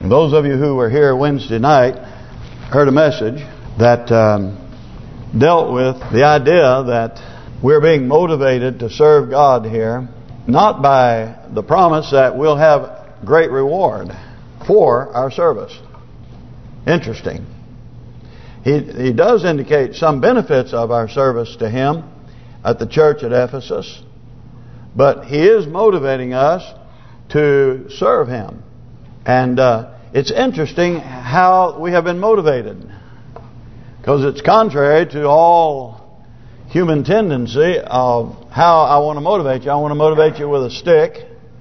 Those of you who were here Wednesday night heard a message that dealt with the idea that we're being motivated to serve God here, not by the promise that we'll have great reward for our service. Interesting. He does indicate some benefits of our service to Him at the church at Ephesus, but He is motivating us to serve Him. And it's interesting how we have been motivated, because it's contrary to all human tendency of how I want to motivate you. I want to motivate you with a stick.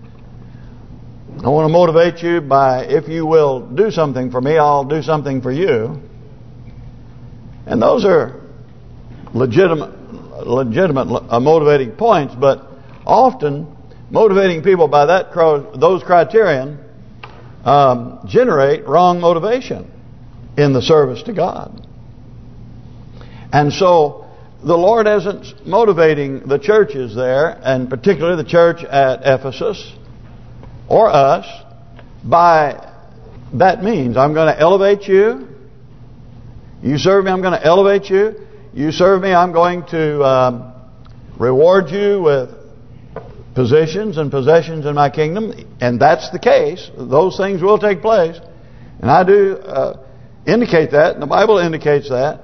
I want to motivate you by, if you will do something for me, I'll do something for you. And those are legitimate motivating points, but often motivating people by those criterion generate wrong motivation in the service to God. And so the Lord isn't motivating the churches there, and particularly the church at Ephesus or us, by that means. I'm going to elevate you. You serve me, I'm going to elevate you. You serve me, I'm going to reward you with positions and possessions in my kingdom. And that's the case. Those things will take place. And I do indicate that, and the Bible indicates that.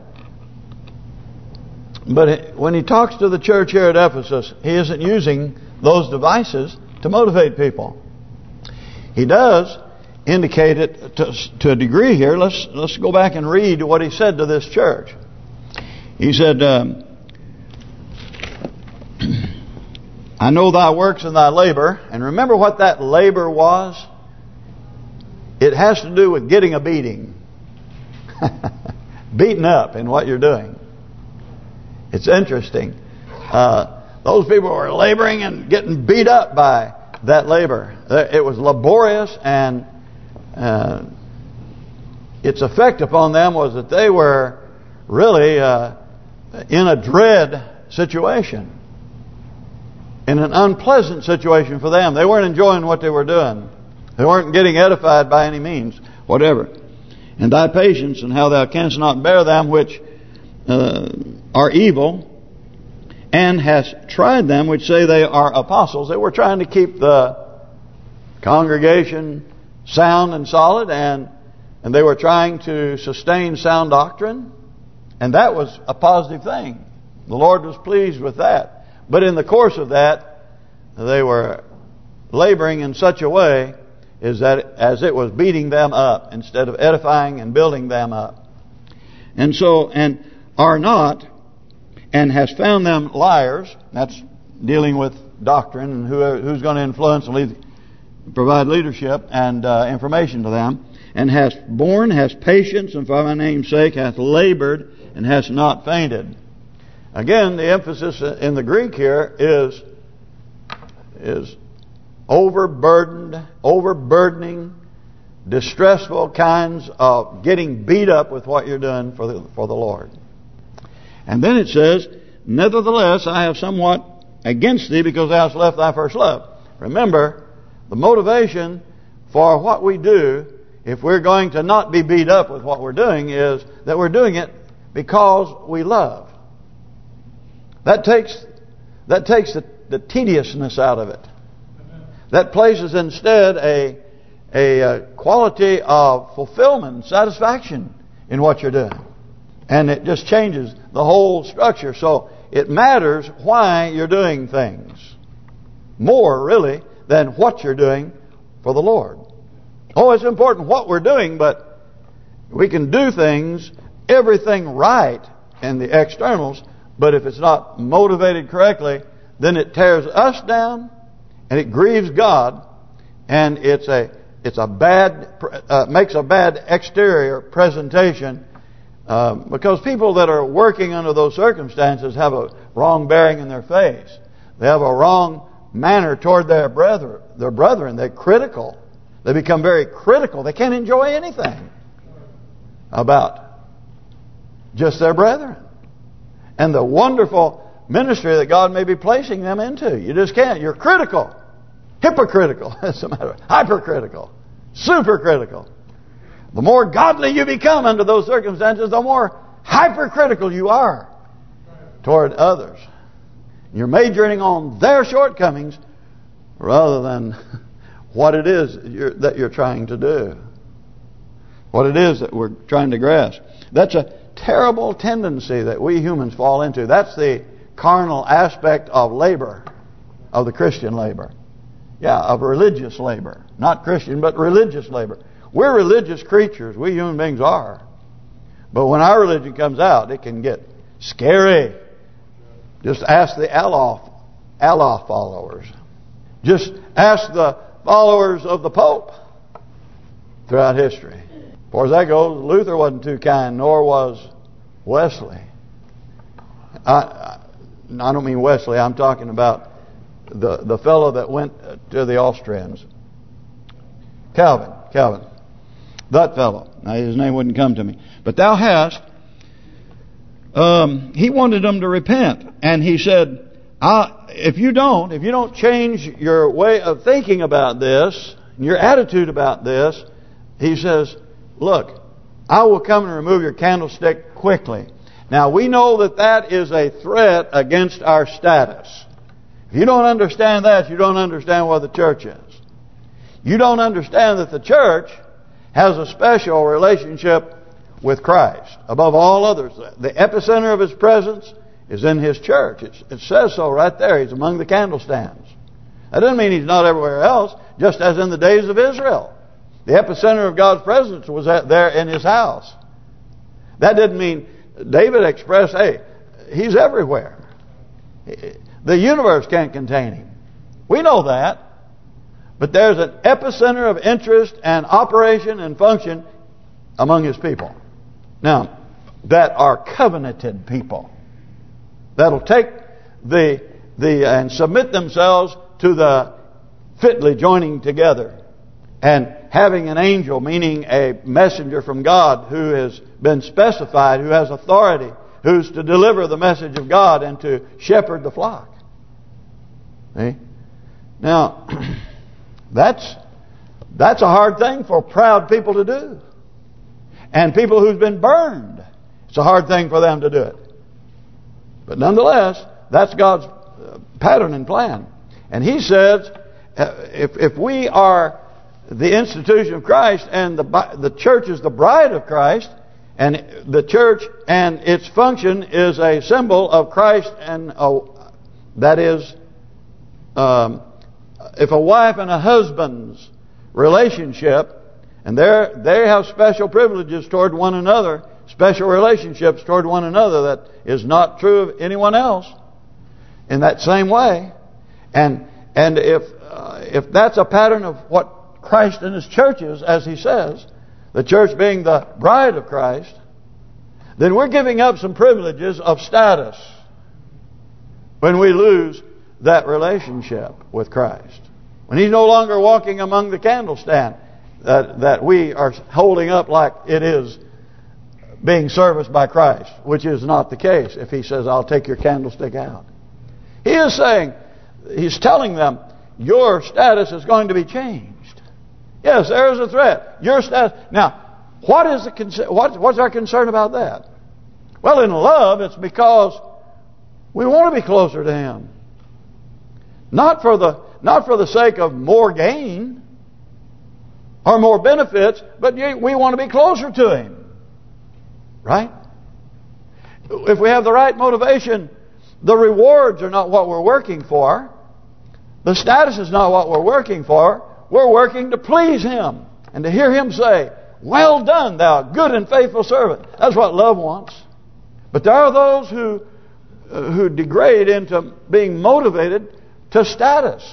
But when he talks to the church here at Ephesus, he isn't using those devices to motivate people. He does indicate it to a degree here. Let's go back and read what he said to this church. He said, I know thy works and thy labor. And remember what that labor was? It has to do with getting a beating. Beaten up in what you're doing. It's interesting. Those people were laboring and getting beat up by that labor. It was laborious, and its effect upon them was that they were really in a dread situation. In an unpleasant situation for them. They weren't enjoying what they were doing. They weren't getting edified by any means, whatever. And thy patience, and how thou canst not bear them which are evil, and hast tried them which say they are apostles. They were trying to keep the congregation sound and solid, and they were trying to sustain sound doctrine, and that was a positive thing. The Lord was pleased with that. But in the course of that, they were laboring in such a way as it was beating them up instead of edifying and building them up. And so, and are not, and has found them liars. That's dealing with doctrine and who's going to influence and provide leadership and information to them. And has borne, has patience, and for my name's sake hath labored, and has not fainted. Again, the emphasis in the Greek here is overburdening, distressful kinds of getting beat up with what you're doing for the Lord. And then it says, nevertheless, I have somewhat against thee, because thou hast left thy first love. Remember, the motivation for what we do, if we're going to not be beat up with what we're doing, is that we're doing it because we love. That takes the tediousness out of it. That places instead a quality of fulfillment, satisfaction in what you're doing. And it just changes the whole structure. So it matters why you're doing things more, really, than what you're doing for the Lord. Oh, it's important what we're doing, but we can do things, everything right in the externals, but if it's not motivated correctly, then it tears us down, and it grieves God, and it's a bad makes a bad exterior presentation, because people that are working under those circumstances have a wrong bearing in their face. They have a wrong manner toward their brethren. They're critical. They become very critical. They can't enjoy anything about just their brethren and the wonderful ministry that God may be placing them into. You just can't. You're critical. Hypocritical, as a matter of hypercritical, supercritical. The more godly you become under those circumstances, the more hypercritical you are toward others. You're majoring on their shortcomings rather than what it is that you're trying to do. What it is that we're trying to grasp. That's a terrible tendency that we humans fall into. That's the carnal aspect of labor, of the Christian labor. Yeah, of religious labor. Not Christian, but religious labor. We're religious creatures. We human beings are. But when our religion comes out, it can get scary. Just ask the Allah followers. Just ask the followers of the Pope throughout history. As far as that goes, Luther wasn't too kind, nor was Wesley. I don't mean Wesley. I'm talking about the fellow that went to the Austrians. Calvin. That fellow. Now, his name wouldn't come to me. But thou hast... he wanted them to repent. And he said, if you don't change your way of thinking about this, your attitude about this, he says, look, I will come and remove your candlestick quickly. Now, we know that is a threat against our status. If you don't understand that, you don't understand what the church is. You don't understand that the church has a special relationship with Christ above all others. The epicenter of His presence is in His church. It says so right there. He's among the candlestands. That doesn't mean He's not everywhere else, just as in the days of Israel. The epicenter of God's presence was there in His house. That didn't mean David expressed, hey, He's everywhere. The universe can't contain Him. We know that. But there's an epicenter of interest and operation and function among His people. Now, that are covenanted people. That'll take and submit themselves to the fitly joining together. And having an angel, meaning a messenger from God who has been specified, who has authority, who's to deliver the message of God and to shepherd the flock. See? Now, that's a hard thing for proud people to do. And people who've been burned, it's a hard thing for them to do it. But nonetheless, that's God's pattern and plan. And He says, if we are the institution of Christ and the church is the bride of Christ, and the church and its function is a symbol of Christ, and that is, if a wife and a husband's relationship, and they have special privileges toward one another, special relationships toward one another that is not true of anyone else in that same way, and if that's a pattern of what Christ and His church is, as He says, the church being the bride of Christ, then we're giving up some privileges of status when we lose that relationship with Christ. When He's no longer walking among the candlestand that we are holding up like it is being serviced by Christ, which is not the case if He says, I'll take your candlestick out. He is saying, He's telling them, your status is going to be changed. Yes, there is a threat. Your status. Now, what's our concern about that? Well, in love, it's because we want to be closer to Him. Not for the sake of more gain or more benefits, but we want to be closer to Him. Right? If we have the right motivation, the rewards are not what we're working for. The status is not what we're working for. We're working to please Him and to hear Him say, well done, thou good and faithful servant. That's what love wants. But there are those who degrade into being motivated to status,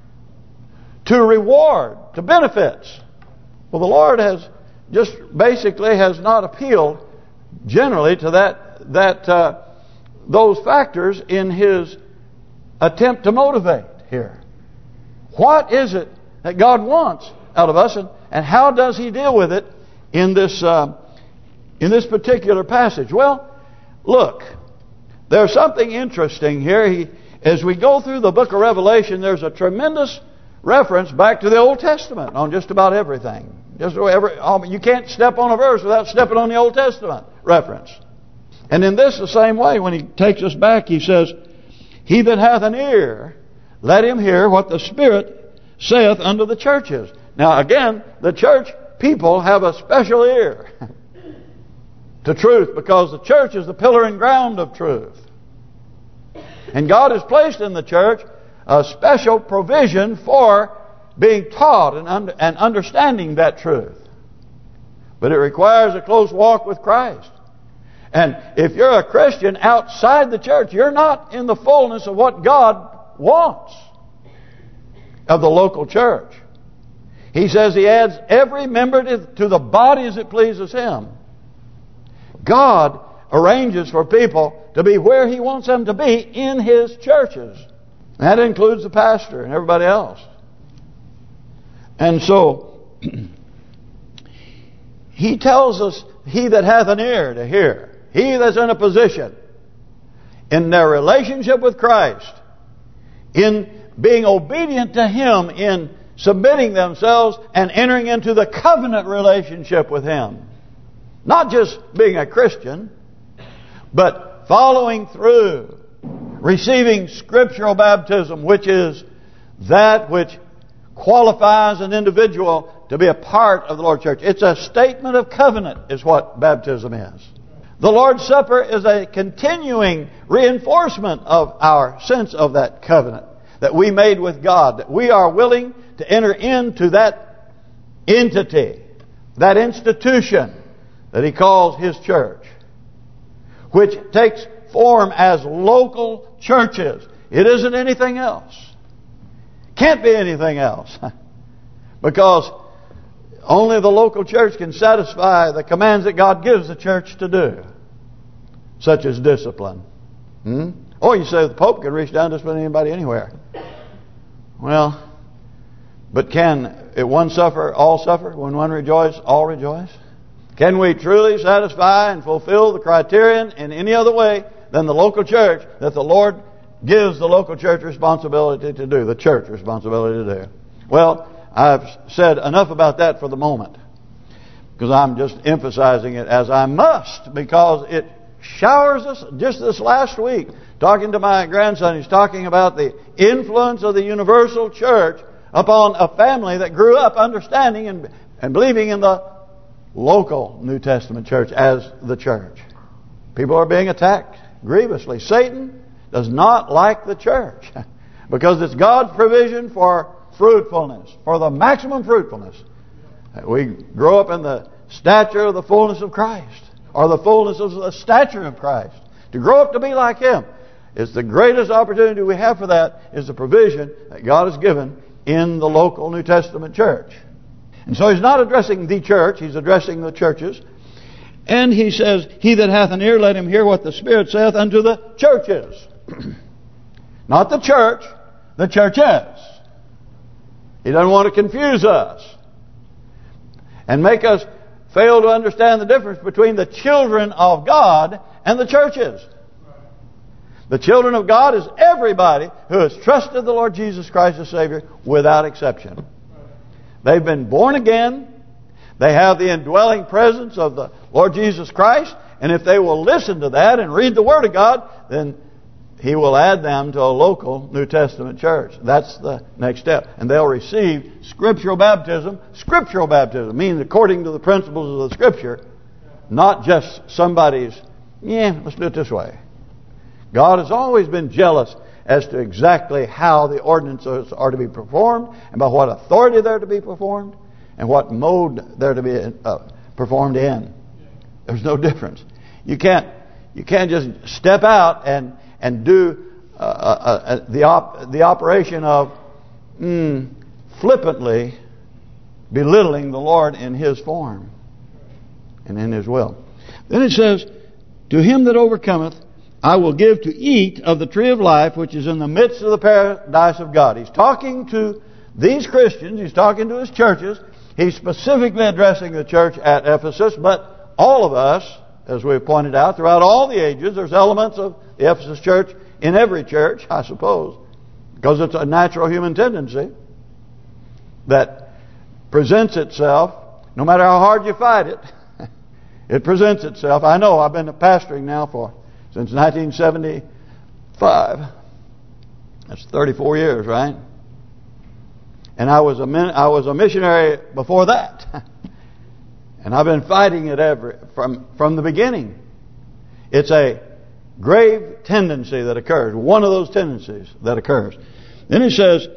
to reward, to benefits. Well, the Lord has just basically has not appealed generally to those factors in His attempt to motivate here. What is it that God wants out of us, and how does He deal with it in this particular passage? Well, look, there's something interesting here. As we go through the book of Revelation, there's a tremendous reference back to the Old Testament on just about everything. You can't step on a verse without stepping on the Old Testament reference. And in this the same way, when he takes us back, he says, "He that hath an ear, let him hear what the Spirit saith unto the churches." Now again, the church people have a special ear to truth, because the church is the pillar and ground of truth. And God has placed in the church a special provision for being taught and understanding that truth. But it requires a close walk with Christ. And if you're a Christian outside the church, you're not in the fullness of what God wants of the local church. He says He adds every member to the body as it pleases Him. God arranges for people to be where He wants them to be in His churches. That includes the pastor and everybody else. And so, He tells us, "He that hath an ear to hear," he that's in a position in their relationship with Christ, in being obedient to Him, in submitting themselves and entering into the covenant relationship with Him. Not just being a Christian, but following through, receiving scriptural baptism, which is that which qualifies an individual to be a part of the Lord's church. It's a statement of covenant is what baptism is. The Lord's Supper is a continuing reinforcement of our sense of that covenant that we made with God, that we are willing to enter into that entity, that institution that He calls His church, which takes form as local churches. It isn't anything else. Can't be anything else. Because only the local church can satisfy the commands that God gives the church to do, such as discipline. Oh, you say the Pope can reach down to discipline anybody anywhere. Well, but can one suffer, all suffer? When one rejoice, all rejoice? Can we truly satisfy and fulfill the criterion in any other way than the local church that the Lord gives the local church responsibility to do, the church responsibility to do? Well, I've said enough about that for the moment, because I'm just emphasizing it as I must, because it showers us. Just this last week, talking to my grandson, he's talking about the influence of the universal church upon a family that grew up understanding and believing in the local New Testament church as the church. People are being attacked grievously. Satan does not like the church because it's God's provision for fruitfulness, for the maximum fruitfulness. We grow up in the stature of the fullness of Christ, or the fullness of the stature of Christ. To grow up to be like Him. It's the greatest opportunity we have for that, is the provision that God has given in the local New Testament church. And so He's not addressing the church, He's addressing the churches. And He says, "He that hath an ear, let him hear what the Spirit saith unto the churches." Not the church, the churches. He doesn't want to confuse us and make us fail to understand the difference between the children of God and the churches. The children of God is everybody who has trusted the Lord Jesus Christ as Savior without exception. They've been born again. They have the indwelling presence of the Lord Jesus Christ. And if they will listen to that and read the Word of God, then He will add them to a local New Testament church. That's the next step. And they'll receive scriptural baptism. Scriptural baptism means according to the principles of the Scripture. Not just somebody's, let's do it this way. God has always been jealous as to exactly how the ordinances are to be performed, and by what authority they're to be performed, and what mode they're to be performed in. There's no difference. You can't just step out and do the operation of flippantly belittling the Lord in His form and in His will. Then it says, "To him that overcometh, I will give to eat of the tree of life, which is in the midst of the paradise of God." He's talking to these Christians. He's talking to His churches. He's specifically addressing the church at Ephesus. But all of us, as we've pointed out, throughout all the ages, there's elements of the Ephesus church in every church, I suppose, because it's a natural human tendency that presents itself no matter how hard you fight it, it presents itself. I know, I've been pastoring now since 1975. That's 34 years, right? And I was a missionary before that. And I've been fighting it from the beginning. It's a grave tendency that occurs. One of those tendencies that occurs. Then he says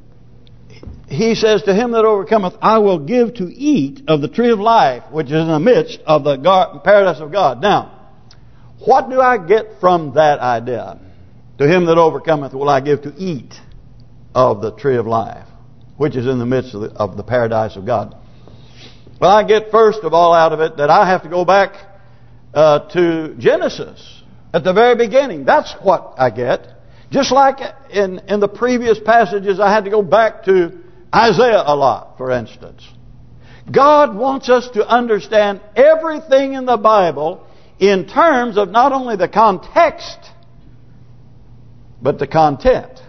to him that overcometh, I will give to eat of the tree of life, which is in the midst of the paradise of God. Now, what do I get from that idea? To him that overcometh will I give to eat of the tree of life, which is in the midst of the paradise of God. Well, I get first of all out of it that I have to go back to Genesis at the very beginning. That's what I get. Just like in the previous passages, I had to go back to Isaiah a lot, for instance. God wants us to understand everything in the Bible in terms of not only the context, but the content.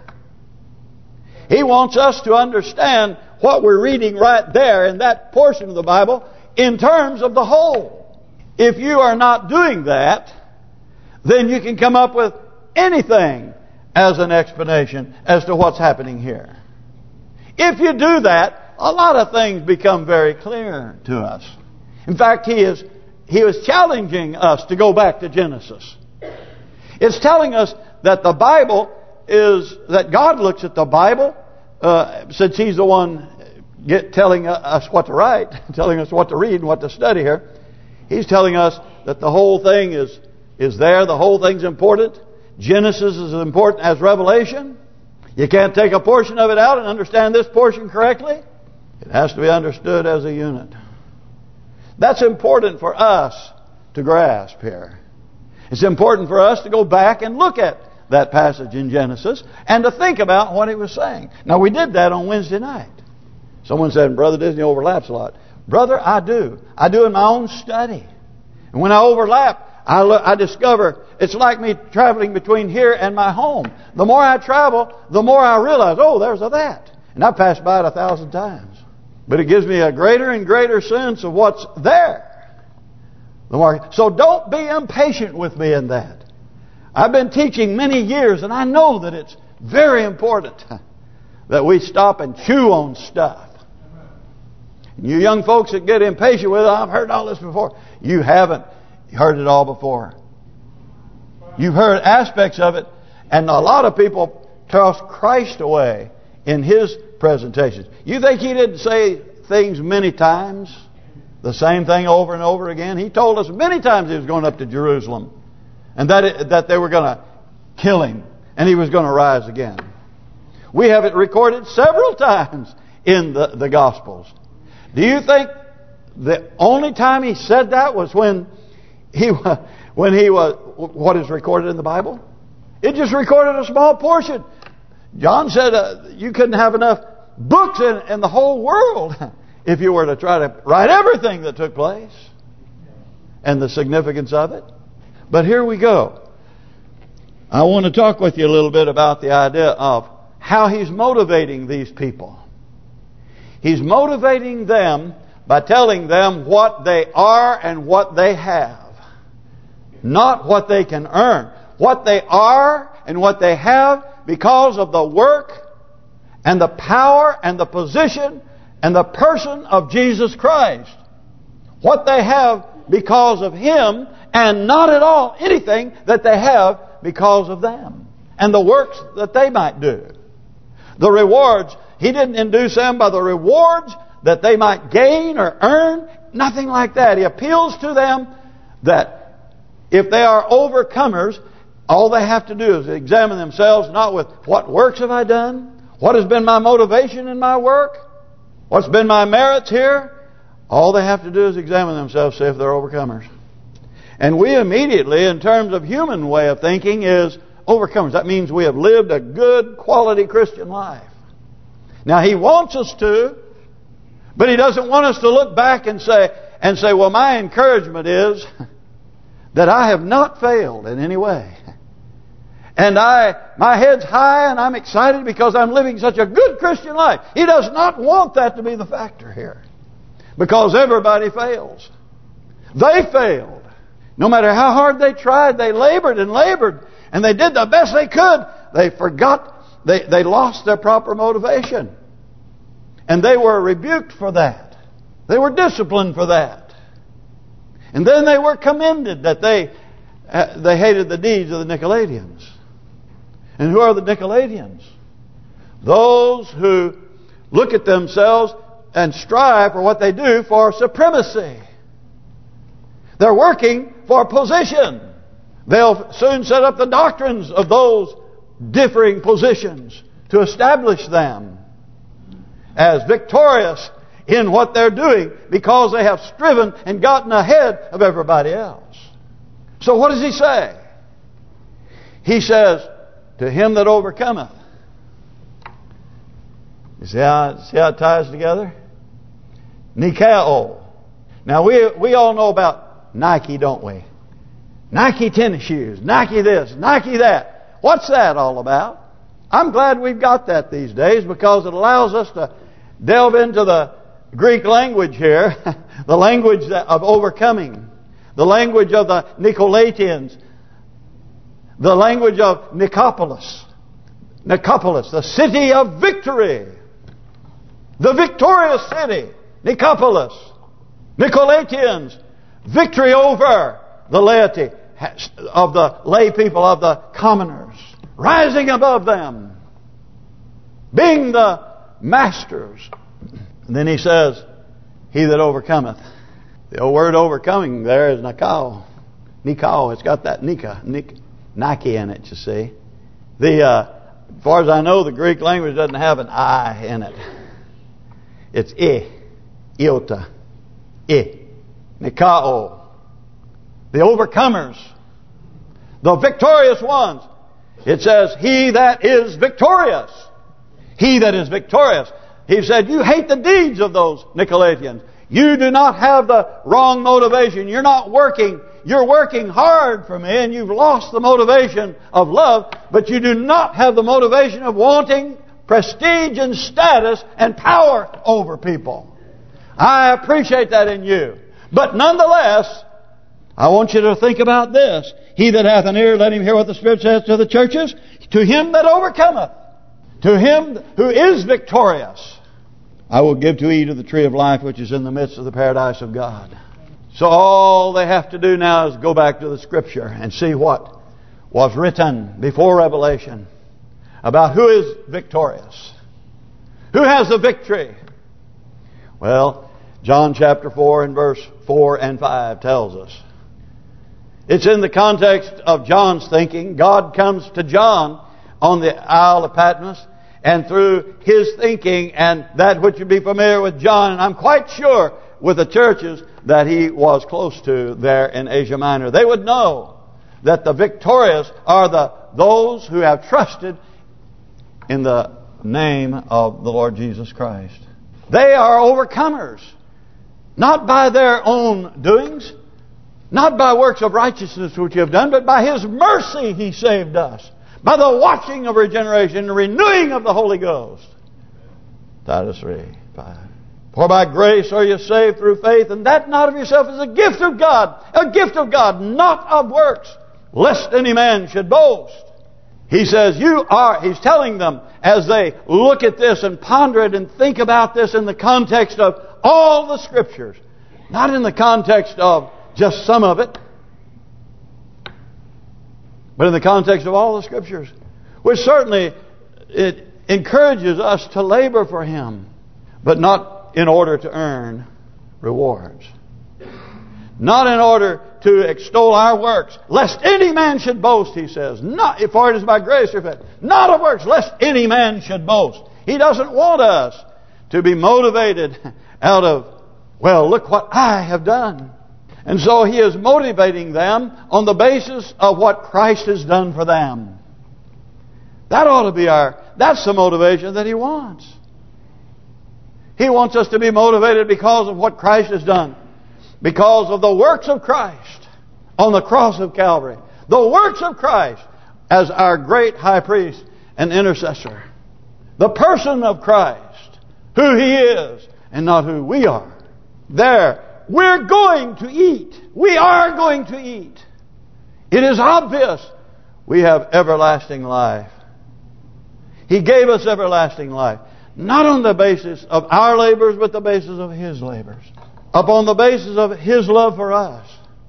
He wants us to understand what we're reading right there in that portion of the Bible in terms of the whole. If you are not doing that, then you can come up with anything as an explanation as to what's happening here. If you do that, a lot of things become very clear to us. In fact, he was challenging us to go back to Genesis. It's telling us that the Bible that God looks at the Bible, since He's the one telling us what to write, telling us what to read and what to study here. He's telling us that the whole thing is there, the whole thing's important. Genesis is as important as Revelation. You can't take a portion of it out and understand this portion correctly. It has to be understood as a unit. That's important for us to grasp here. It's important for us to go back and look at that passage in Genesis and to think about what he was saying. Now, we did that on Wednesday night. Someone said, Brother Disney overlaps a lot. Brother, I do. I do in my own study. And when I overlap, I discover it's like me traveling between here and my home. The more I travel, the more I realize, oh, there's that. And I passed by it 1,000 times. But it gives me a greater and greater sense of what's there. So don't be impatient with me in that. I've been teaching many years, and I know that it's very important that we stop and chew on stuff. And you young folks that get impatient with it, I've heard all this before. You haven't heard it all before. You've heard aspects of it, and a lot of people toss Christ away in His presentations. You think He didn't say things many times? The same thing over and over again? He told us many times He was going up to Jerusalem. And that they were going to kill Him. And He was going to rise again. We have it recorded several times in the Gospels. Do you think the only time He said that was when he was what is recorded in the Bible? It just recorded a small portion. John said you couldn't have enough books in the whole world if you were to try to write everything that took place and the significance of it. But here we go. I want to talk with you a little bit about the idea of how He's motivating these people. He's motivating them by telling them what they are and what they have. Not what they can earn. What they are and what they have because of the work and the power and the position and the person of Jesus Christ. What they have because of Him, and not at all anything that they have because of them and the works that they might do. The rewards, He didn't induce them by the rewards that they might gain or earn. Nothing like that. He appeals to them that if they are overcomers, all they have to do is examine themselves, not with what works have I done, what has been my motivation in my work, what's been my merits here. All they have to do is examine themselves, see if they're overcomers. And we immediately, in terms of human way of thinking, is overcomers. That means we have lived a good, quality Christian life. Now, He wants us to, but He doesn't want us to look back and say, well, my encouragement is that I have not failed in any way. And my head's high and I'm excited because I'm living such a good Christian life. He does not want that to be the factor here. Because everybody fails. They failed. No matter how hard they tried, they labored and labored. And they did the best they could. They forgot. They lost their proper motivation. And they were rebuked for that. They were disciplined for that. And then they were commended that they hated the deeds of the Nicolaitans. And who are the Nicolaitans? Those who look at themselves and strive for what they do for supremacy. They're working for position. They'll soon set up the doctrines of those differing positions to establish them as victorious in what they're doing because they have striven and gotten ahead of everybody else. So what does he say? He says, to him that overcometh. You see how it ties together? Nikao. Now we all know about Nike, don't we? Nike tennis shoes, Nike this, Nike that. What's that all about? I'm glad we've got that these days because it allows us to delve into the Greek language here, the language of overcoming, the language of the Nicolaitans, the language of Nicopolis, the city of victory, the victorious city, Nicopolis, Nicolaitans, victory over the laity, of the lay people, of the commoners, rising above them, being the masters. And then he says, he that overcometh. The old word overcoming there is Nikao. Nikao, it's got that Nike in it, you see. As far as I know, the Greek language doesn't have an I in it. It's iota, Nikao. The overcomers, the victorious ones. It says, he that is victorious. He that is victorious. He said, you hate the deeds of those Nicolaitans. You do not have the wrong motivation. You're not working. You're working hard for me and you've lost the motivation of love. But you do not have the motivation of wanting prestige and status and power over people. I appreciate that in you. But nonetheless, I want you to think about this. He that hath an ear, let him hear what the Spirit says to the churches. To him that overcometh, to him who is victorious, I will give to eat of the tree of life which is in the midst of the paradise of God. So all they have to do now is go back to the Scripture and see what was written before Revelation about who is victorious. Who has the victory? Well, John chapter 4 and verse 4 and 5 tells us. It's in the context of John's thinking. God comes to John on the Isle of Patmos, and through his thinking and that which would be familiar with John, and I'm quite sure with the churches that he was close to there in Asia Minor, they would know that the victorious are those who have trusted in the name of the Lord Jesus Christ. They are overcomers, not by their own doings, not by works of righteousness which you have done, but by His mercy He saved us. By the washing of regeneration, the renewing of the Holy Ghost. Titus 3:5. For by grace are you saved through faith, and that not of yourself is a gift of God. A gift of God, not of works, lest any man should boast. He says, He's telling them as they look at this and ponder it and think about this in the context of all the Scriptures. Not in the context of just some of it, but in the context of all the Scriptures. Which certainly it encourages us to labor for Him, but not in order to earn rewards. Not in order to extol our works, lest any man should boast, he says. Not, for it is by grace you're faith. Not of works, lest any man should boast. He doesn't want us to be motivated out of, well, look what I have done. And so He is motivating them on the basis of what Christ has done for them. That ought to be that's the motivation that He wants. He wants us to be motivated because of what Christ has done. Because of the works of Christ on the cross of Calvary. The works of Christ as our great high priest and intercessor. The person of Christ, who He is and not who we are. there. We're going to eat. We are going to eat. It is obvious we have everlasting life. He gave us everlasting life. Not on the basis of our labors, but the basis of His labors. Upon the basis of His love for us.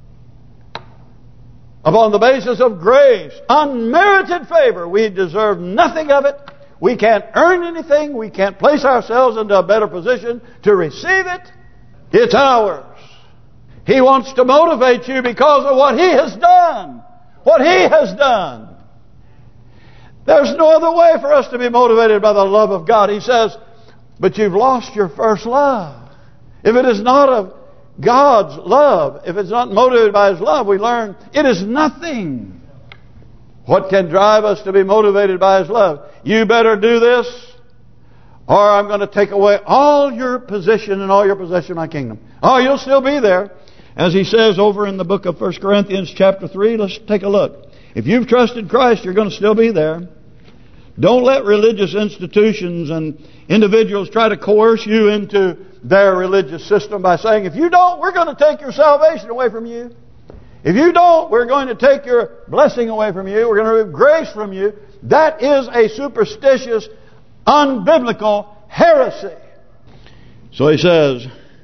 Upon the basis of grace, unmerited favor. We deserve nothing of it. We can't earn anything. We can't place ourselves into a better position to receive it. It's ours. He wants to motivate you because of what He has done. What He has done. There's no other way for us to be motivated by the love of God. He says, but you've lost your first love. If it is not of God's love, if it's not motivated by His love, we learn it is nothing. What can drive us to be motivated by His love? You better do this, or I'm going to take away all your position and all your possession of my kingdom. Oh, you'll still be there. As he says over in the book of 1 Corinthians chapter 3, let's take a look. If you've trusted Christ, you're going to still be there. Don't let religious institutions and individuals try to coerce you into their religious system by saying, if you don't, we're going to take your salvation away from you. If you don't, we're going to take your blessing away from you. We're going to remove grace from you. That is a superstitious, unbiblical heresy. So he says,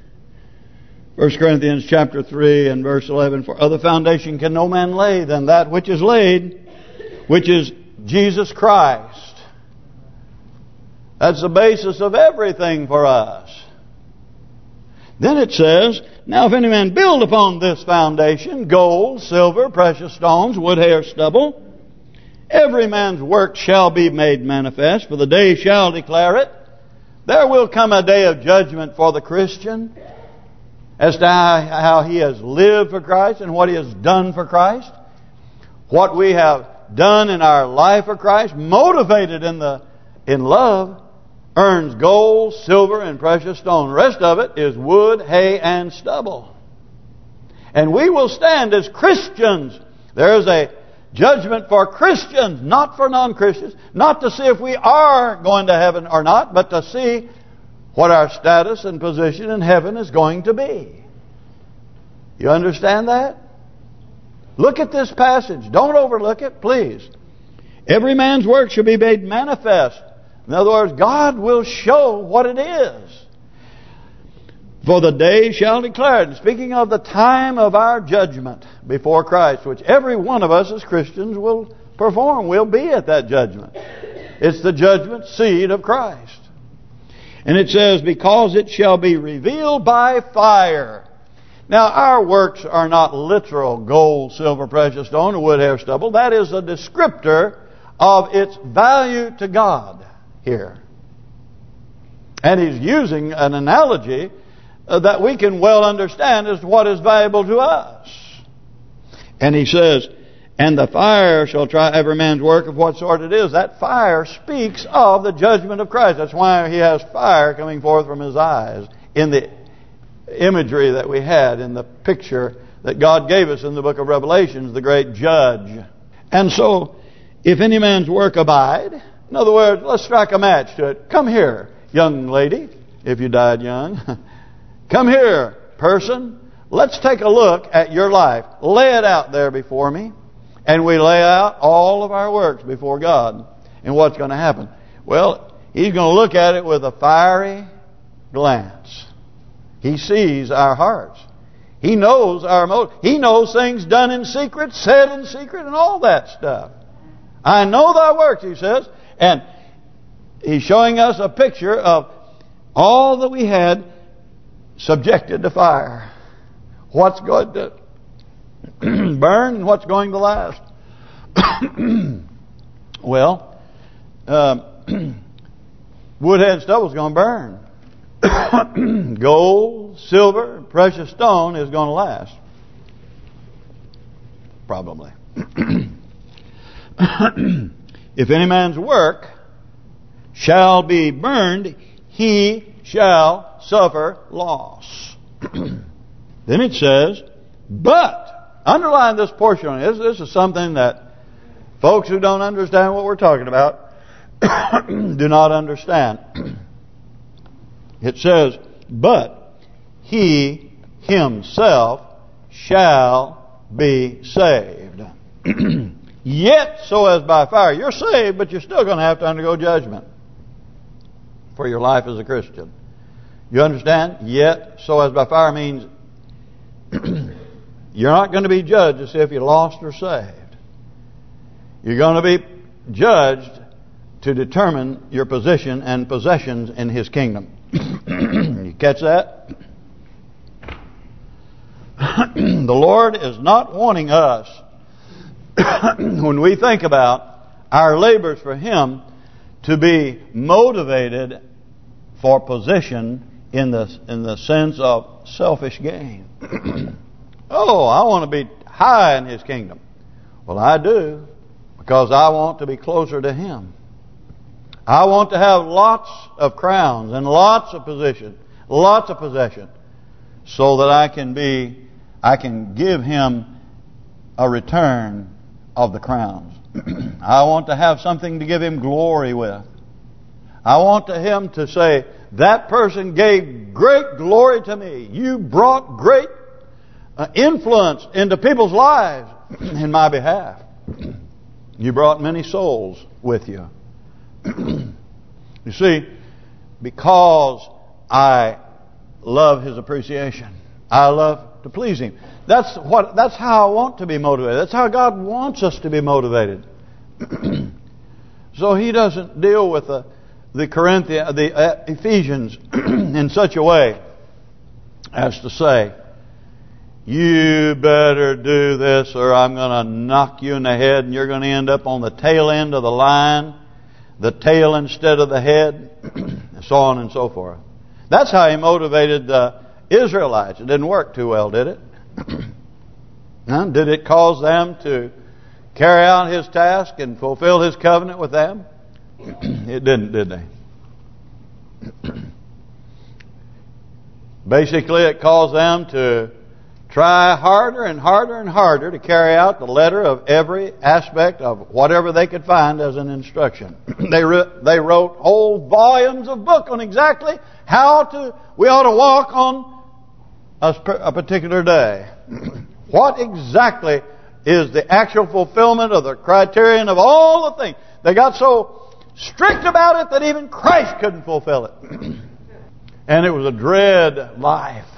1 Corinthians chapter 3 and verse 11, for other foundation can no man lay than that which is laid, which is Jesus Christ. That's the basis of everything for us. Then it says, now if any man build upon this foundation, gold, silver, precious stones, wood, hair, stubble, every man's work shall be made manifest, for the day shall declare it. There will come a day of judgment for the Christian, as to how he has lived for Christ and what he has done for Christ. What we have done in our life for Christ, motivated in love, earns gold, silver, and precious stone. The rest of it is wood, hay, and stubble. And we will stand as Christians. There is a judgment for Christians, not for non-Christians. Not to see if we are going to heaven or not, but to see what our status and position in heaven is going to be. You understand that? Look at this passage. Don't overlook it, please. Every man's work shall be made manifest. In other words, God will show what it is. For the day shall declare it. And speaking of the time of our judgment before Christ, which every one of us as Christians will perform, will be at that judgment. It's the judgment seat of Christ. And it says, because it shall be revealed by fire. Now, our works are not literal gold, silver, precious stone, or wood, hair, stubble. That is a descriptor of its value to God here. And he's using an analogy that we can well understand as to what is valuable to us. And he says, and the fire shall try every man's work of what sort it is. That fire speaks of the judgment of Christ. That's why he has fire coming forth from his eyes in the imagery that we had in the picture that God gave us in the book of Revelations, the great judge. And so, if any man's work abide, in other words, let's strike a match to it. Come here, young lady, if you died young. Come here, person. Let's take a look at your life. Lay it out there before me. And we lay out all of our works before God. And what's going to happen? Well, He's going to look at it with a fiery glance. He sees our hearts. He knows our motives. He knows things done in secret, said in secret, and all that stuff. I know thy works, He says. And He's showing us a picture of all that we had subjected to fire. What's going to burn and what's going to last. Well, wood, hay, and stubble is going to burn. Gold, silver, precious stone is going to last. Probably. If any man's work shall be burned, he shall suffer loss. Then it says, but, underline this portion. This is something that folks who don't understand what we're talking about do not understand. It says, but he himself shall be saved. Yet so as by fire. You're saved, but you're still going to have to undergo judgment for your life as a Christian. You understand? Yet so as by fire means you're not going to be judged to see if you're lost or saved. You're going to be judged to determine your position and possessions in His kingdom. You catch that? The Lord is not wanting us, when we think about our labors for Him, to be motivated for position in the sense of selfish gain. Oh, I want to be high in His kingdom. Well, I do, because I want to be closer to Him. I want to have lots of crowns and lots of position, lots of possession, so that I can give Him a return of the crowns. I want to have something to give Him glory with. I want Him to say, that person gave great glory to me. You brought great influence into people's lives in my behalf. You brought many souls with you. You see, because I love His appreciation, I love to please Him. That's how I want to be motivated. That's how God wants us to be motivated. So He doesn't deal with the Ephesians in such a way as to say, you better do this or I'm going to knock you in the head and you're going to end up on the tail end of the line, the tail instead of the head, and so on and so forth. That's how He motivated the Israelites. It didn't work too well, did it? Did it cause them to carry out His task and fulfill His covenant with them? It didn't, did they? Basically, it caused them to try harder and harder and harder to carry out the letter of every aspect of whatever they could find as an instruction. They wrote whole volumes of book on exactly how we ought to walk on a particular day. What exactly is the actual fulfillment of the criterion of all the things? They got so strict about it that even Christ couldn't fulfill it. And it was a dread life.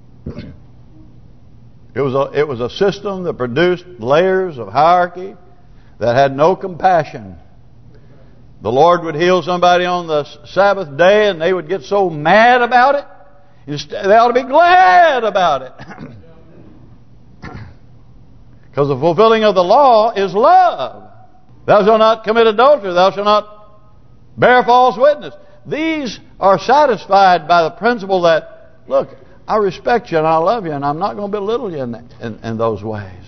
It was a system that produced layers of hierarchy that had no compassion. The Lord would heal somebody on the Sabbath day and they would get so mad about it. They ought to be glad about it. Because the fulfilling of the law is love. Thou shalt not commit adultery. Thou shalt not bear false witness. These are satisfied by the principle that, look, I respect you and I love you and I'm not going to belittle you in those ways.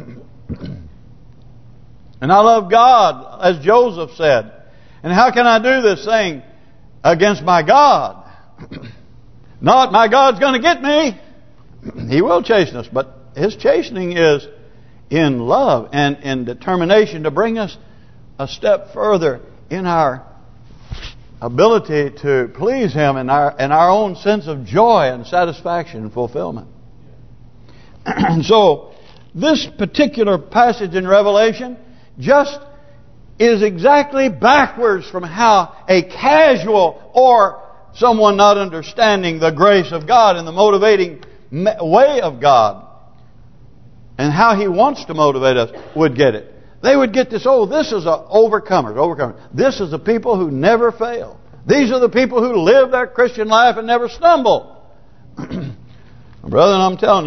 And I love God, as Joseph said. And how can I do this thing against my God? Not my God's going to get me. He will chasten us, but His chastening is in love and in determination to bring us a step further in our ability to please Him and our own sense of joy and satisfaction and fulfillment. And so this particular passage in Revelation just is exactly backwards from how a casual or someone not understanding the grace of God and the motivating way of God and how He wants to motivate us would get it. They would get this, this is overcomers. This is the people who never fail. These are the people who live their Christian life and never stumble. Brother, I'm telling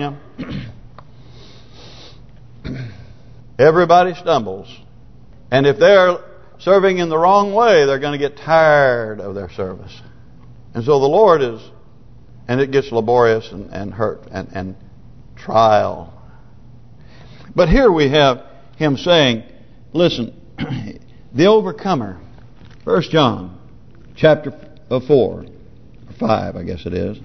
you, everybody stumbles. And if they're serving in the wrong way, they're going to get tired of their service. And so the Lord and it gets laborious and hurt and trial. But here we have Him saying, listen, the overcomer, 1 John chapter 4, 5 I guess it is.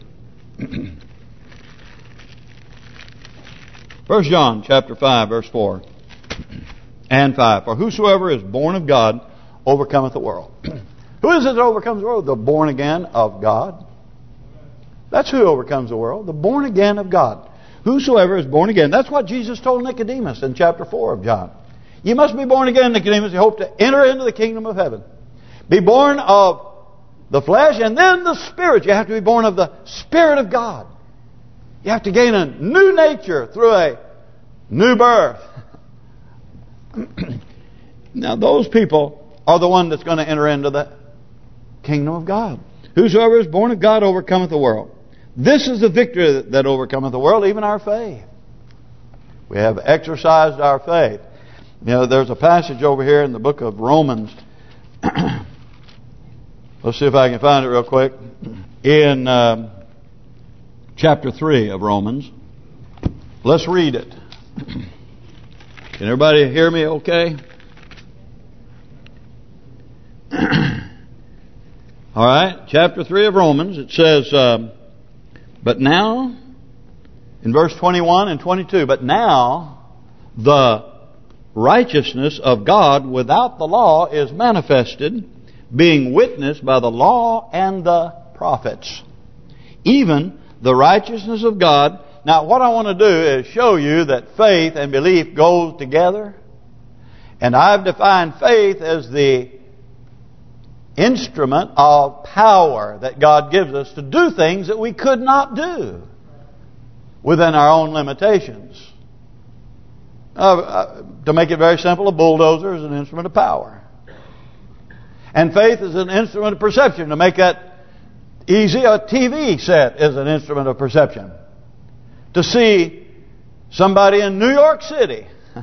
1 John chapter 5 verse 4 and 5. For whosoever is born of God overcometh the world. Who is it that overcomes the world? The born again of God. That's who overcomes the world. The born again of God. Whosoever is born again. That's what Jesus told Nicodemus in chapter 4 of John. You must be born again, Nicodemus. You hope to enter into the kingdom of heaven. Be born of the flesh and then the Spirit. You have to be born of the Spirit of God. You have to gain a new nature through a new birth. Now those people are the one that's going to enter into the kingdom of God. Whosoever is born of God overcometh the world. This is the victory that overcometh the world, even our faith. We have exercised our faith. You know, there's a passage over here in the book of Romans. Let's see if I can find it real quick. In chapter 3 of Romans. Let's read it. Can everybody hear me okay? All right, chapter 3 of Romans, it says, but now, in verse 21 and 22, but now the righteousness of God without the law is manifested, being witnessed by the law and the prophets. Even the righteousness of God. Now what I want to do is show you that faith and belief goes together. And I've defined faith as the instrument of power that God gives us to do things that we could not do within our own limitations. To make it very simple, a bulldozer is an instrument of power. And faith is an instrument of perception. To make that easy, a TV set is an instrument of perception. To see somebody in New York City,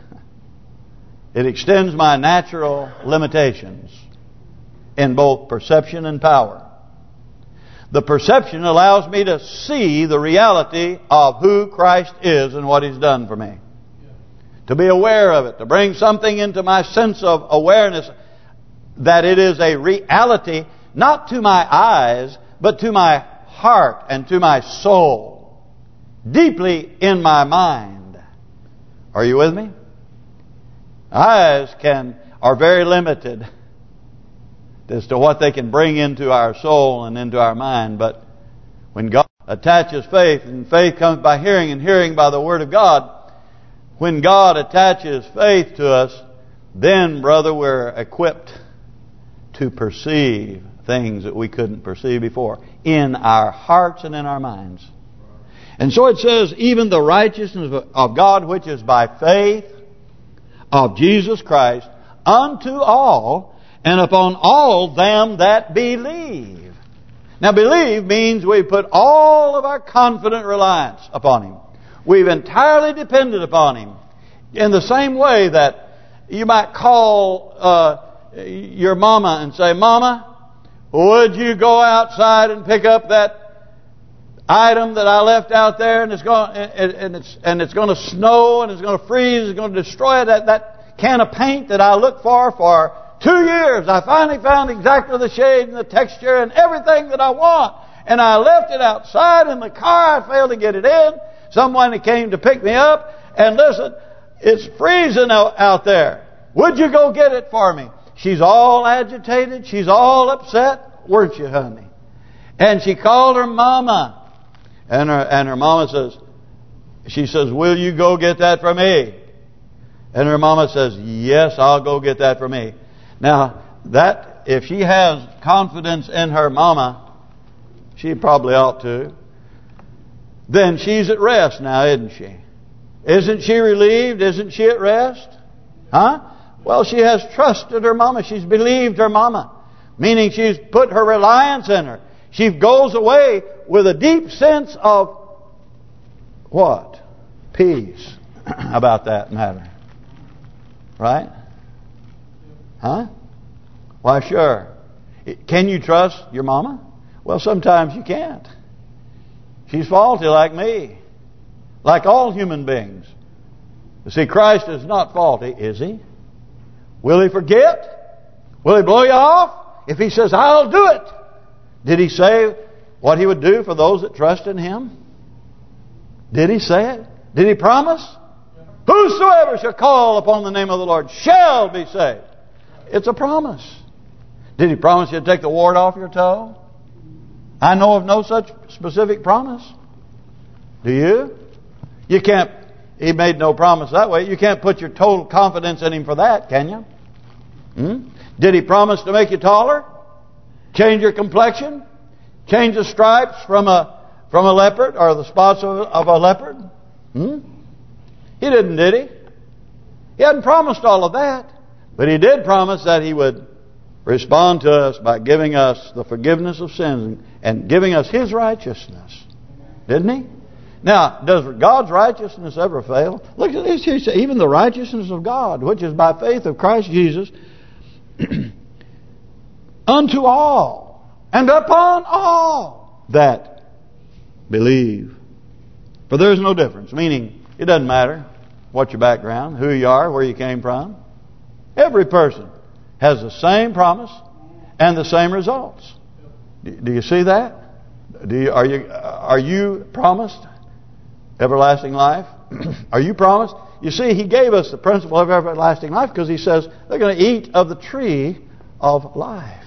it extends my natural limitations in both perception and power. The perception allows me to see the reality of who Christ is and what He's done for me. To be aware of it, to bring something into my sense of awareness that it is a reality, not to my eyes, but to my heart and to my soul, deeply in my mind. Are you with me? Eyes are very limited as to what they can bring into our soul and into our mind. But when God attaches faith, and faith comes by hearing, and hearing by the Word of God, when God attaches faith to us, then, brother, we're equipped to perceive things that we couldn't perceive before in our hearts and in our minds. And so it says, even the righteousness of God, which is by faith of Jesus Christ, unto all and upon all them that believe. Now, believe means we put all of our confident reliance upon Him. We've entirely depended upon Him. In the same way that you might call your mama and say, Mama, would you go outside and pick up that item that I left out there, and it's going to snow, and it's going to freeze, it's going to destroy that can of paint that I looked for 2 years. I finally found exactly the shade and the texture and everything that I want. And I left it outside in the car. I failed to get it in. Someone came to pick me up. And listen, it's freezing out there. Would you go get it for me? She's all agitated. She's all upset. Weren't you, honey? And she called her mama. And her mama she says, will you go get that for me? And her mama says, yes, I'll go get that for me. Now, that if she has confidence in her mama, she probably ought to, then she's at rest now, isn't she? Isn't she relieved? Isn't she at rest? Huh? Well, she has trusted her mama. She's believed her mama. Meaning she's put her reliance in her. She goes away with a deep sense of what? Peace about that matter. Right? Huh? Why, sure. Can you trust your mama? Well, sometimes you can't. She's faulty like me. Like all human beings. You see, Christ is not faulty, is He? Will He forget? Will He blow you off? If He says, I'll do it. Did He say what He would do for those that trust in Him? Did He say it? Did He promise? Whosoever shall call upon the name of the Lord shall be saved. It's a promise. Did He promise you to take the wart off your toe? I know of no such specific promise. Do you? You can't. He made no promise that way. You can't put your total confidence in Him for that, can you? Did He promise to make you taller? Change your complexion? Change the stripes from a leopard or the spots of a leopard? He didn't, did He? He hadn't promised all of that. But He did promise that He would respond to us by giving us the forgiveness of sins and giving us His righteousness. Didn't He? Now, does God's righteousness ever fail? Look at this here. Even the righteousness of God, which is by faith of Christ Jesus, unto all and upon all that believe. For there is no difference. Meaning, it doesn't matter what your background, who you are, where you came from. Every person has the same promise and the same results. Do you see that? Are you promised everlasting life? Are you promised? You see, He gave us the principle of everlasting life because He says they're going to eat of the tree of life.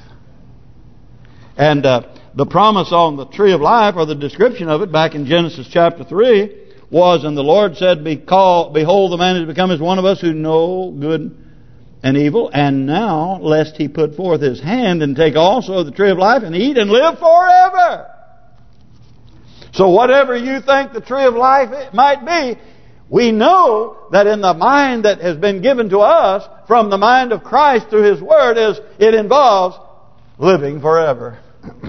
And the promise on the tree of life, or the description of it back in Genesis chapter 3, was, and the Lord said, behold, the man has become as one of us who know good and evil, and now lest he put forth his hand and take also of the tree of life and eat and live forever. So whatever you think the tree of life might be, we know that in the mind that has been given to us from the mind of Christ through His Word, it involves living forever.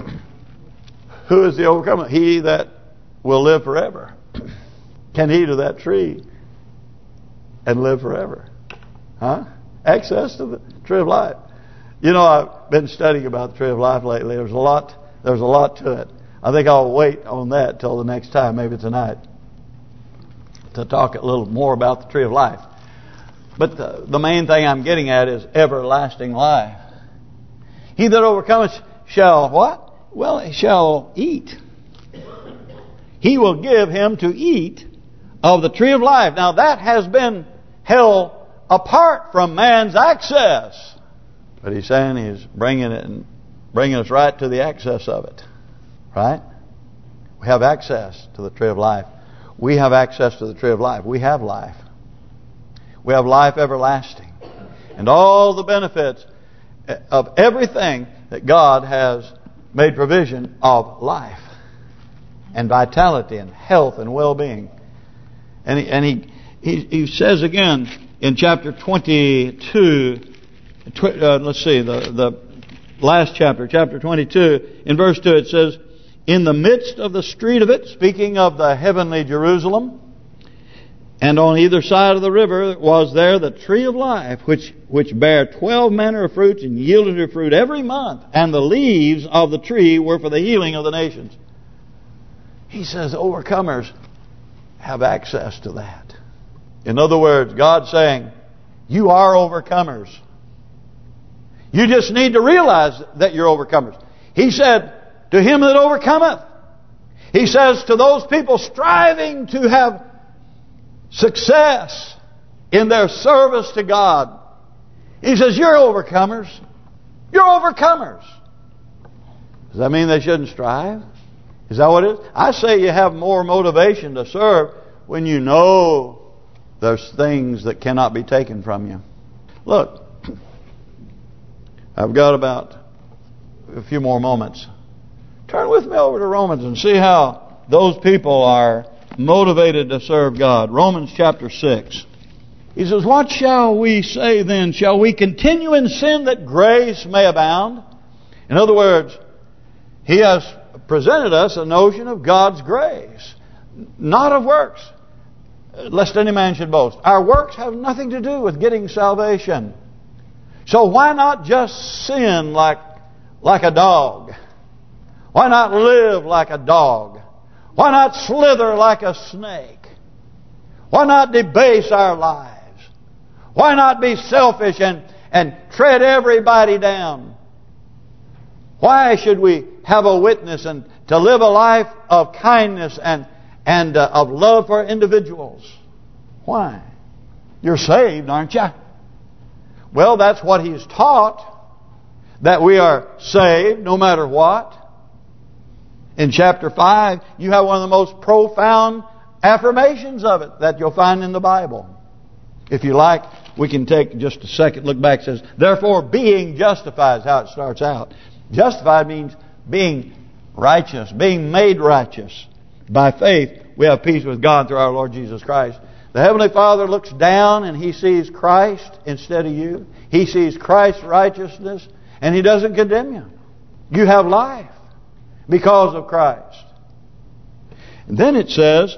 Who is the overcomer? He that will live forever. Can eat of that tree and live forever. Access to the tree of life. You know, I've been studying about the tree of life lately. There's a lot to it. I think I'll wait on that till the next time, maybe tonight, to talk a little more about the tree of life. But the main thing I'm getting at is everlasting life. He that overcometh shall what? Well, he shall eat. He will give him to eat of the tree of life. Now that has been held apart from man's access. But He's saying He's bringing us right to the access of it. Right? We have access to the tree of life. We have access to the tree of life. We have life. We have life everlasting. And all the benefits of everything that God has made provision of life and vitality and health and well-being. And he says again in chapter 22, let's see, the last chapter 22, in verse 2 it says, in the midst of the street of it, speaking of the heavenly Jerusalem, and on either side of the river was there the tree of life, which bare 12 manner of fruits and yielded her fruit every month. And the leaves of the tree were for the healing of the nations. He says overcomers have access to that. In other words, God's saying, you are overcomers. You just need to realize that you're overcomers. He said, to him that overcometh. He says to those people striving to have success in their service to God. He says, you're overcomers. You're overcomers. Does that mean they shouldn't strive? Is that what it is? I say you have more motivation to serve when you know there's things that cannot be taken from you. Look, I've got about a few more moments. Turn with me over to Romans and see how those people are motivated to serve God. Romans chapter 6. He says, what shall we say then? Shall we continue in sin that grace may abound? In other words, he has presented us a notion of God's grace, not of works, lest any man should boast. Our works have nothing to do with getting salvation. So why not just sin like a dog? Why not live like a dog? Why not slither like a snake? Why not debase our lives? Why not be selfish and tread everybody down? Why should we have a witness and to live a life of kindness and of love for individuals? Why? You're saved, aren't you? Well, that's what he's taught, that we are saved no matter what. In chapter 5, you have one of the most profound affirmations of it that you'll find in the Bible. If you like, we can take just a second, look back. It says, therefore being justified is how it starts out. Justified means being righteous, being made righteous. By faith, we have peace with God through our Lord Jesus Christ. The Heavenly Father looks down and He sees Christ instead of you. He sees Christ's righteousness and He doesn't condemn you. You have life because of Christ. And then it says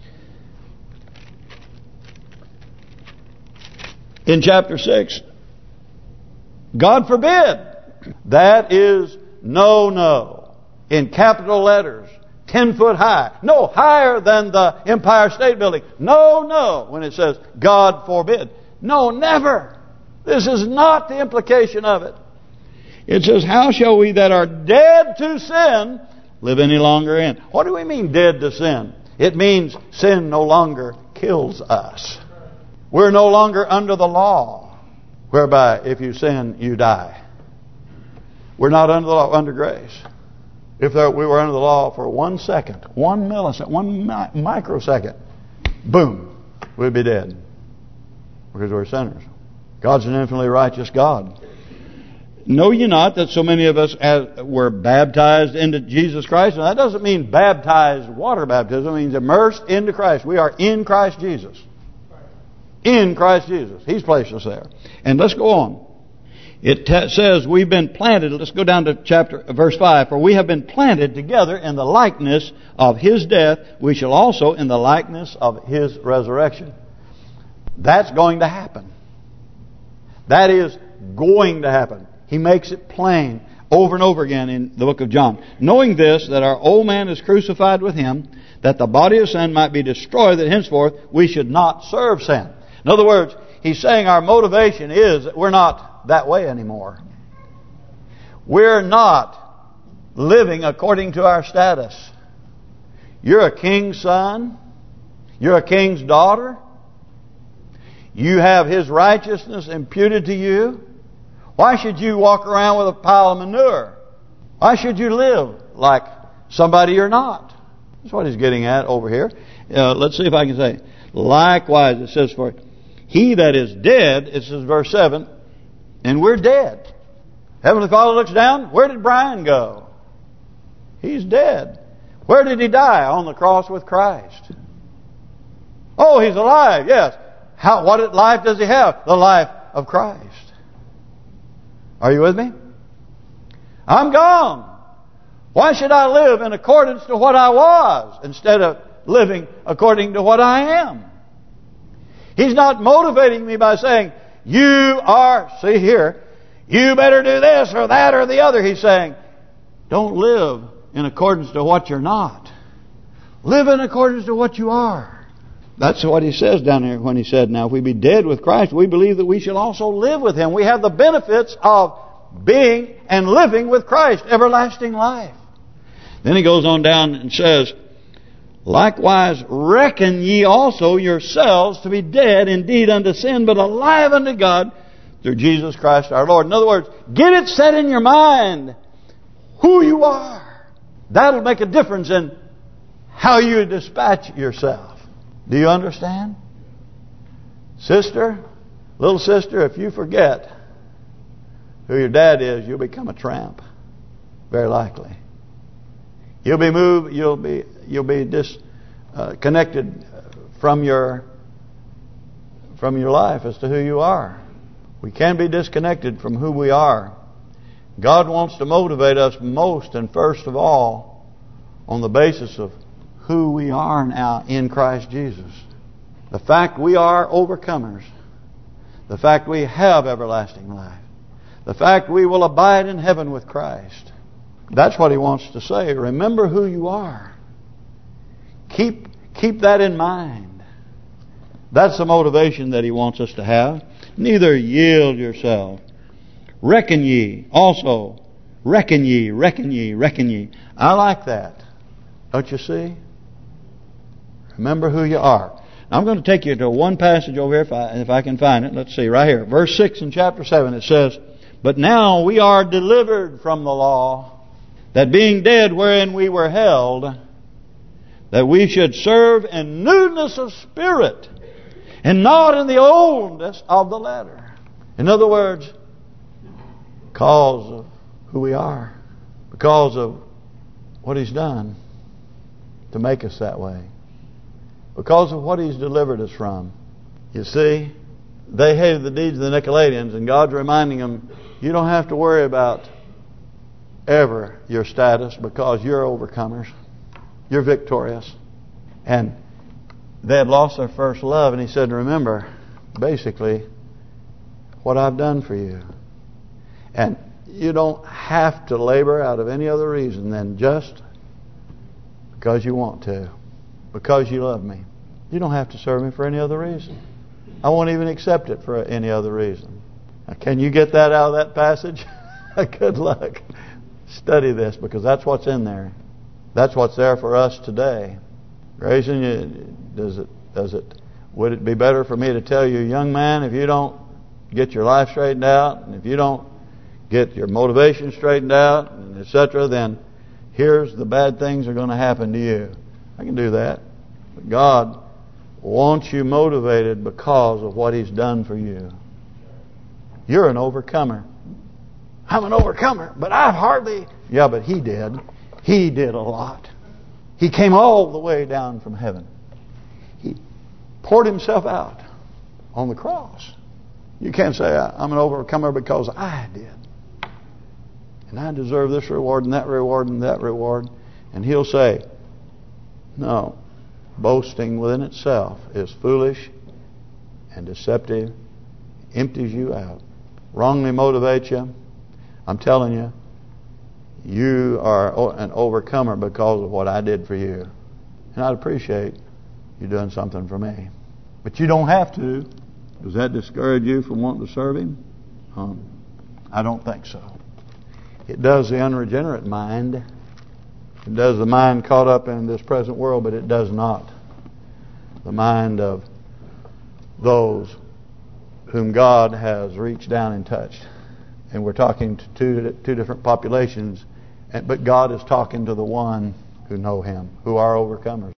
in chapter 6, God forbid. That is no. In capital letters, 10 foot high. No higher than the Empire State Building. No. When it says God forbid. No, never. This is not the implication of it. It says, how shall we that are dead to sin live any longer in? What do we mean dead to sin? It means sin no longer kills us. We're no longer under the law, whereby if you sin, you die. We're not under the law, under grace. If we were under the law for 1 second, 1 millisecond, 1 microsecond, boom, we'd be dead. Because we're sinners. God's an infinitely righteous God. Know ye not that so many of us were baptized into Jesus Christ? And that doesn't mean baptized water baptism. It means immersed into Christ. We are in Christ Jesus. In Christ Jesus. He's placed us there. And let's go on. It says we've been planted. Let's go down to verse 5. For we have been planted together in the likeness of His death. We shall also in the likeness of His resurrection. That's going to happen. That is going to happen. He makes it plain over and over again in the book of John. Knowing this, that our old man is crucified with Him, that the body of sin might be destroyed, that henceforth we should not serve sin. In other words, he's saying our motivation is that we're not that way anymore. We're not living according to our status. You're a king's son. You're a king's daughter. You have His righteousness imputed to you. Why should you walk around with a pile of manure? Why should you live like somebody you're not? That's what he's getting at over here. Let's see if I can say. Likewise, it says, for he that is dead, it says verse 7, and we're dead. Heavenly Father looks down. Where did Brian go? He's dead. Where did he die? On the cross with Christ. Oh, he's alive. Yes. What life does he have? The life of Christ. Are you with me? I'm gone. Why should I live in accordance to what I was instead of living according to what I am? He's not motivating me by saying, you are, see here, you better do this or that or the other. He's saying, don't live in accordance to what you're not. Live in accordance to what you are. That's what he says down here when he said, now if we be dead with Christ, we believe that we shall also live with Him. We have the benefits of being and living with Christ, everlasting life. Then he goes on down and says, likewise reckon ye also yourselves to be dead indeed unto sin, but alive unto God through Jesus Christ our Lord. In other words, get it set in your mind who you are. That'll make a difference in how you dispatch yourself. Do you understand? Sister, little sister, if you forget who your dad is, you'll become a tramp. Very likely. You'll be moved. You'll be disconnected from your life as to who you are. We can be disconnected from who we are. God wants to motivate us most and first of all on the basis of who we are now in Christ Jesus. The fact we are overcomers. The fact we have everlasting life. The fact we will abide in heaven with Christ. That's what he wants to say. Remember who you are. Keep that in mind. That's the motivation that he wants us to have. Neither yield yourself. Reckon ye also. Reckon ye, reckon ye, reckon ye. I like that. Don't you see? Remember who you are. Now I'm going to take you to one passage over here if I can find it. Let's see, right here. Verse 6 in chapter 7 it says, but now we are delivered from the law. that being dead wherein we were held, that we should serve in newness of spirit, and not in the oldness of the letter. In other words, because of who we are, because of what He's done to make us that way, because of what He's delivered us from. You see, they hated the deeds of the Nicolaitans, and God's reminding them, you don't have to worry about ever your status, because you're overcomers. You're victorious. And they had lost their first love, and He said, remember, basically, what I've done for you. And you don't have to labor out of any other reason than just because you want to, because you love me. You don't have to serve me for any other reason. I won't even accept it for any other reason. Now, can you get that out of that passage? Good luck. Study this, because that's what's in there. That's what's there for us today. Grayson, would it be better for me to tell you, young man, if you don't get your life straightened out, and if you don't get your motivation straightened out, and etc., then here's the bad things that are going to happen to you. I can do that. But God wants you motivated because of what He's done for you. You're an overcomer. I'm an overcomer, but I've hardly... Yeah, but He did. He did a lot. He came all the way down from heaven. He poured Himself out on the cross. You can't say, I'm an overcomer because I did. And I deserve this reward and that reward and that reward. And He'll say, no, boasting within itself is foolish and deceptive, empties you out, wrongly motivates you. I'm telling you, you are an overcomer because of what I did for you. And I'd appreciate you doing something for me. But you don't have to. Does that discourage you from wanting to serve Him? I don't think so. It does the unregenerate mind. It does the mind caught up in this present world, but it does not the mind of those whom God has reached down and touched. And we're talking to two different populations, but God is talking to the one who know Him, who are overcomers.